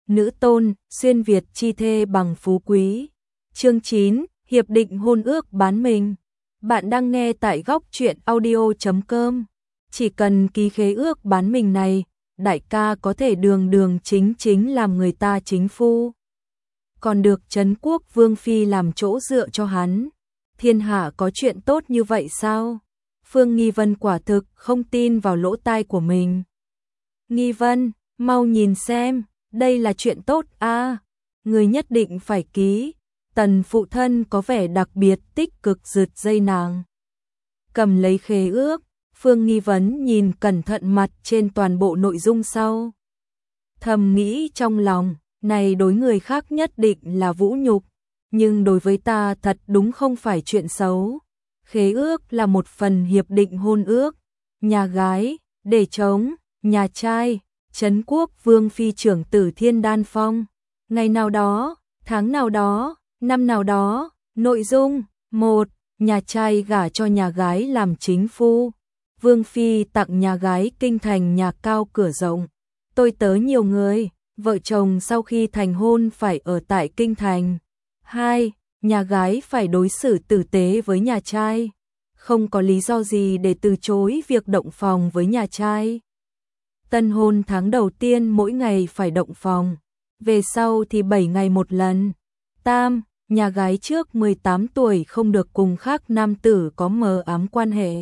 nữ tôn, xuyên Việt chi thê bằng phú quý. Chương 9, Hiệp định hôn ước bán mình. Bạn đang nghe tại góc truyện audio.com. Chỉ cần ký khế ước bán mình này, đại ca có thể đường đường chính chính làm người ta chính phu. Còn được Trấn Quốc Vương Phi làm chỗ dựa cho hắn. Thiên hạ có chuyện tốt như vậy sao? Phương Nghi Vân quả thực không tin vào lỗ tai của mình. Nghi Vân, mau nhìn xem, đây là chuyện tốt à, người nhất định phải ký. Tần phụ thân có vẻ đặc biệt tích cực rượt dây nàng. Cầm lấy khế ước, Phương Nghi Vấn nhìn cẩn thận mặt trên toàn bộ nội dung sau. Thầm nghĩ trong lòng, này đối người khác nhất định là vũ nhục, nhưng đối với ta thật đúng không phải chuyện xấu. Khế ước là một phần hiệp định hôn ước, nhà gái, để chống, nhà trai, Trấn Quốc Vương Phi trưởng tử Thiên Đan Phong. Ngày nào đó, tháng nào đó, năm nào đó, nội dung 1. Nhà trai gả cho nhà gái làm chính phu. Vương Phi tặng nhà gái kinh thành nhà cao cửa rộng. Tôi tớ nhiều người, vợ chồng sau khi thành hôn phải ở tại kinh thành. 2. Nhà gái phải đối xử tử tế với nhà trai. Không có lý do gì để từ chối việc động phòng với nhà trai. Tân hôn tháng đầu tiên mỗi ngày phải động phòng, về sau thì 7 ngày một lần. Tam, nhà gái trước 18 tuổi không được cùng khác nam tử có mờ ám quan hệ.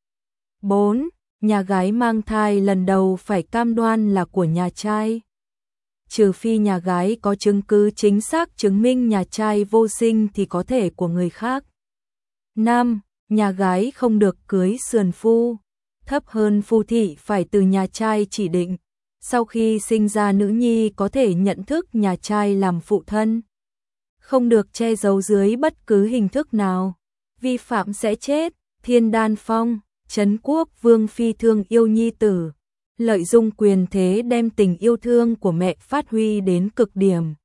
4. Nhà gái mang thai lần đầu phải cam đoan là của nhà trai. Trừ phi nhà gái có chứng cứ chính xác chứng minh nhà trai vô sinh thì có thể của người khác. 5. Nhà gái không được cưới sườn phu, thấp hơn phu thị phải từ nhà trai chỉ định. Sau khi sinh ra nữ nhi có thể nhận thức nhà trai làm phụ thân. Không được che giấu dưới bất cứ hình thức nào, vi phạm sẽ chết. Thiên Đan Phong, Trấn Quốc Vương Phi thương yêu nhi tử, lợi dụng quyền thế đem tình yêu thương của mẹ phát huy đến cực điểm.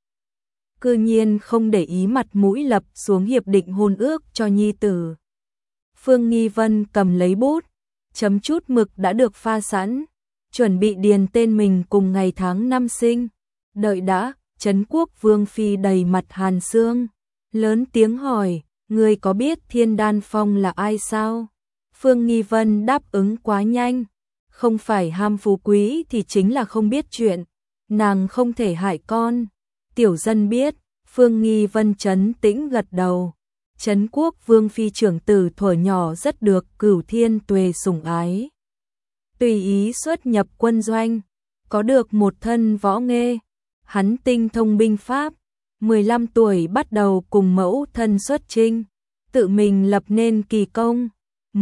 Cư nhiên không để ý mặt mũi lập xuống hiệp định hôn ước cho nhi tử. Phương Nghi Vân cầm lấy bút, chấm chút mực đã được pha sẵn, chuẩn bị điền tên mình cùng ngày tháng năm sinh. Đợi đã, Trấn Quốc Vương Phi đầy mặt hàn xương, lớn tiếng hỏi, người có biết Thiên Đan Phong là ai sao? Phương Nghi Vân đáp ứng quá nhanh, không phải ham phú quý thì chính là không biết chuyện, nàng không thể hại con. Tiểu dân biết. Phương Nghi Vân trấn tĩnh gật đầu. Trấn Quốc Vương Phi trưởng tử thuở nhỏ rất được Cửu Thiên Tuệ sủng ái. Tùy ý xuất nhập quân doanh, có được một thân võ nghê, hắn tinh thông binh pháp, 15 tuổi bắt đầu cùng mẫu thân xuất chinh, tự mình lập nên kỳ công.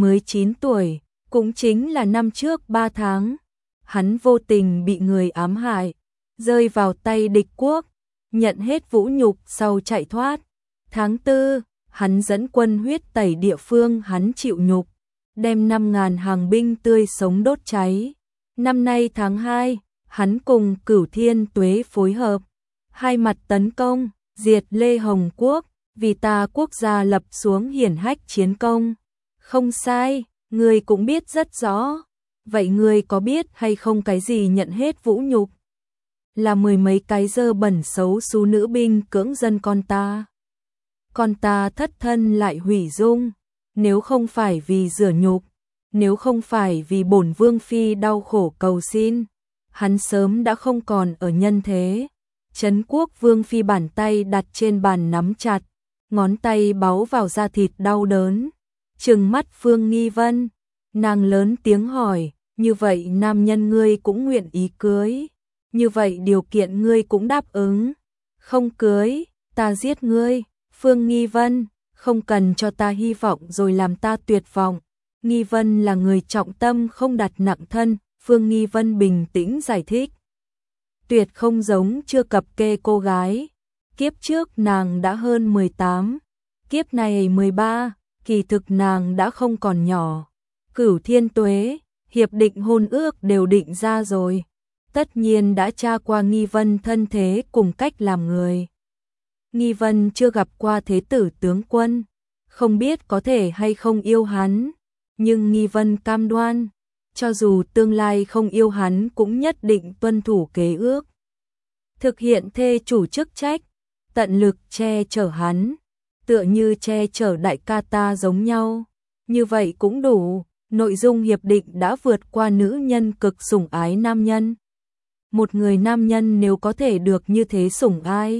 19 tuổi, cũng chính là năm trước 3 tháng, hắn vô tình bị người ám hại, rơi vào tay địch quốc, nhận hết vũ nhục sau chạy thoát. Tháng 4, hắn dẫn quân huyết tẩy địa phương hắn chịu nhục, đem 5.000 hàng binh tươi sống đốt cháy. Năm nay tháng 2, hắn cùng Cửu Thiên Tuế phối hợp, hai mặt tấn công, diệt Lê Hồng Quốc, vì ta quốc gia lập xuống hiển hách chiến công. Không sai, người cũng biết rất rõ. Vậy người có biết hay không cái gì nhận hết vũ nhục? Là 10 mấy cái dơ bẩn xấu xú nữ binh cưỡng dân con ta. Con ta thất thân lại hủy dung, nếu không phải vì rửa nhục, nếu không phải vì bổn Vương Phi đau khổ cầu xin, hắn sớm đã không còn ở nhân thế. Trấn Quốc Vương Phi bàn tay đặt trên bàn nắm chặt, ngón tay báu vào da thịt đau đớn, trừng mắt Phương Nghi Vân, nàng lớn tiếng hỏi, như vậy nam nhân ngươi cũng nguyện ý cưới, như vậy điều kiện ngươi cũng đáp ứng, không cưới, ta giết ngươi. Phương Nghi Vân, không cần cho ta hy vọng rồi làm ta tuyệt vọng. Nghi Vân là người trọng tâm không đặt nặng thân, Phương Nghi Vân bình tĩnh giải thích. Tuyệt không giống chưa cập kê cô gái, kiếp trước nàng đã hơn 18, kiếp này 13, kỳ thực nàng đã không còn nhỏ. Cửu Thiên Tuế, hiệp định hôn ước đều định ra rồi, tất nhiên đã tra qua Nghi Vân thân thế cùng cách làm người. Nghi Vân chưa gặp qua thế tử tướng quân, không biết có thể hay không yêu hắn, nhưng Nghi Vân cam đoan, cho dù tương lai không yêu hắn cũng nhất định tuân thủ kế ước. thực hiện thê chủ chức trách, tận lực che chở hắn, tựa như che chở đại ca ta giống nhau. Như vậy cũng đủ, nội dung hiệp định đã vượt qua nữ nhân cực sủng ái nam nhân. Một người nam nhân nếu có thể được như thế sủng ái,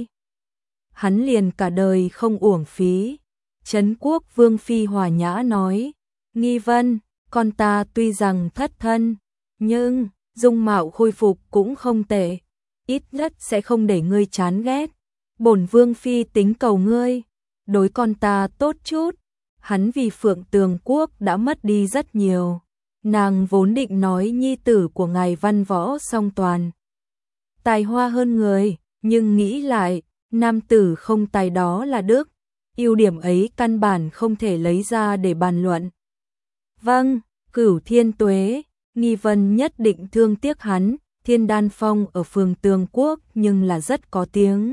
hắn liền cả đời không uổng phí. Trấn Quốc Vương phi hòa nhã nói, Nghi Vân, con ta tuy rằng thất thân, nhưng dung mạo khôi phục cũng không tệ, ít nhất sẽ không để ngươi chán ghét. Bổn Vương phi tính cầu ngươi, đối con ta tốt chút. Hắn vì Phượng Tường Quốc đã mất đi rất nhiều. Nàng vốn định nói nhi tử của ngài văn võ song toàn, tài hoa hơn người, nhưng nghĩ lại, nam tử không tài đó là đức, ưu điểm ấy căn bản không thể lấy ra để bàn luận. Vâng, Cửu Thiên Tuế, Nghi Vân nhất định thương tiếc hắn. Thiên Đan Phong ở Phượng Tường Quốc nhưng là rất có tiếng.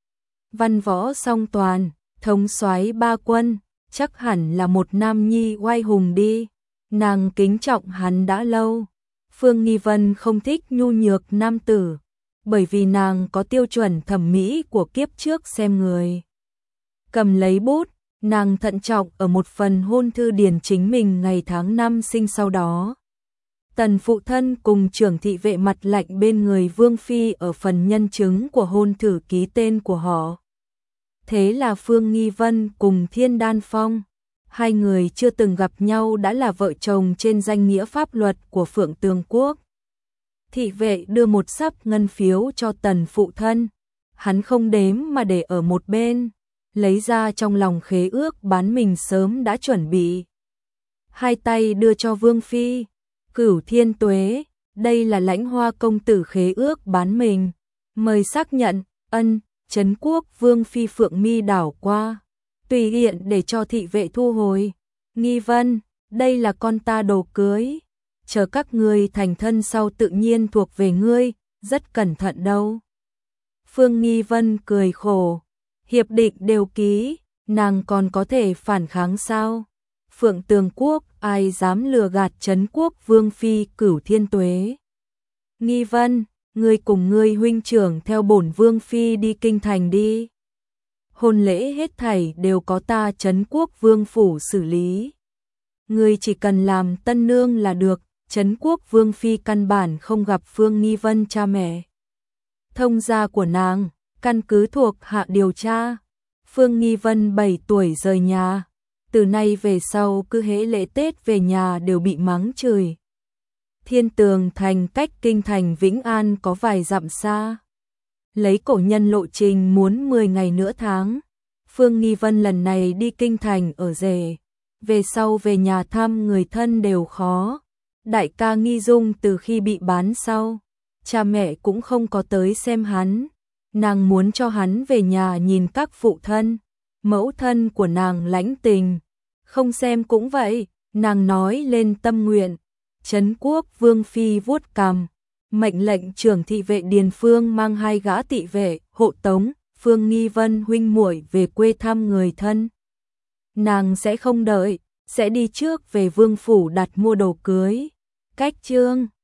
Văn võ song toàn, thống soái ba quân, chắc hẳn là một nam nhi oai hùng đi. Nàng kính trọng hắn đã lâu. Phương Nghi Vân không thích nhu nhược nam tử, bởi vì nàng có tiêu chuẩn thẩm mỹ của kiếp trước xem người. Cầm lấy bút, nàng thận trọng ở một phần hôn thư điền chính mình ngày tháng năm sinh sau đó. Tần phụ thân cùng trưởng thị vệ mặt lạnh bên người Vương phi ở phần nhân chứng của hôn thư ký tên của họ. Thế là Phương Nghi Vân cùng Thiên Đan Phong, hai người chưa từng gặp nhau đã là vợ chồng trên danh nghĩa pháp luật của Phượng Tường Quốc. Thị vệ đưa một sấp ngân phiếu cho tần phụ thân, hắn không đếm mà để ở một bên, lấy ra trong lòng khế ước bán mình sớm đã chuẩn bị. Hai tay đưa cho Vương phi, Cửu Thiên Tuế, đây là Lãnh Hoa công tử khế ước bán mình, mời xác nhận. Ân. Trấn Quốc Vương phi Phượng mi đảo qua, tùy hiện để cho thị vệ thu hồi. Nghi Vân, đây là con ta đồ cưới, chờ các ngươi thành thân sau tự nhiên thuộc về ngươi, rất cẩn thận đâu. Phương Nghi Vân cười khổ, hiệp định đều ký, nàng còn có thể phản kháng sao? Phượng Tường Quốc ai dám lừa gạt Trấn Quốc Vương phi Cửu Thiên Tuế. Nghi Vân, ngươi cùng ngươi huynh trưởng theo bổn Vương phi đi kinh thành đi. Hôn lễ hết thảy đều có ta Trấn Quốc Vương phủ xử lý. Ngươi chỉ cần làm tân nương là được. Trấn Quốc Vương phi căn bản không gặp Phương Nghi Vân cha mẹ. Thông gia của nàng, căn cứ thuộc hạ điều tra. Phương Nghi Vân 7 tuổi rời nhà, từ nay về sau cứ hễ lễ Tết về nhà đều bị mắng chửi. Thiên Tường thành cách kinh thành Vĩnh An có vài dặm xa. Lấy cổ nhân lộ trình muốn 10 ngày nửa tháng. Phương Nghi Vân lần này đi kinh thành ở rể, về sau về nhà thăm người thân đều khó. Đại ca Nghi Dung từ khi bị bán sau, cha mẹ cũng không có tới xem hắn. Nàng muốn cho hắn về nhà nhìn các phụ thân, mẫu thân của nàng lãnh tình. Không xem cũng vậy, nàng nói lên tâm nguyện. Trấn Quốc Vương phi vuốt cằm, mệnh lệnh trưởng thị vệ Điền Phương mang 2 gã thị vệ hộ tống Phương Nghi Vân huynh muội về quê thăm người thân. Nàng sẽ không đợi, sẽ đi trước về vương phủ đặt mua đồ cưới. Cách chương